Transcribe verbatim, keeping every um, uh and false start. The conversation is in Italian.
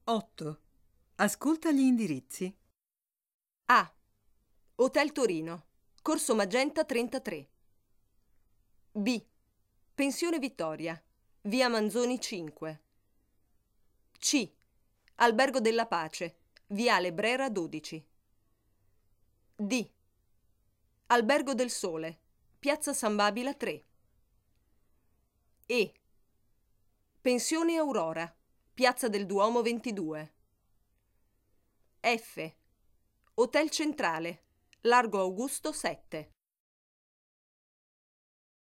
otto. Ascolta gli indirizzi. A. Hotel Torino, Corso Magenta trentatré. B. Pensione Vittoria, via Manzoni cinque. C. Albergo della Pace, viale Brera dodici. D. Albergo del Sole, piazza San Babila tre. E. Pensione Aurora, piazza del Duomo ventidue. F. Hotel Centrale, Largo Augusto sette.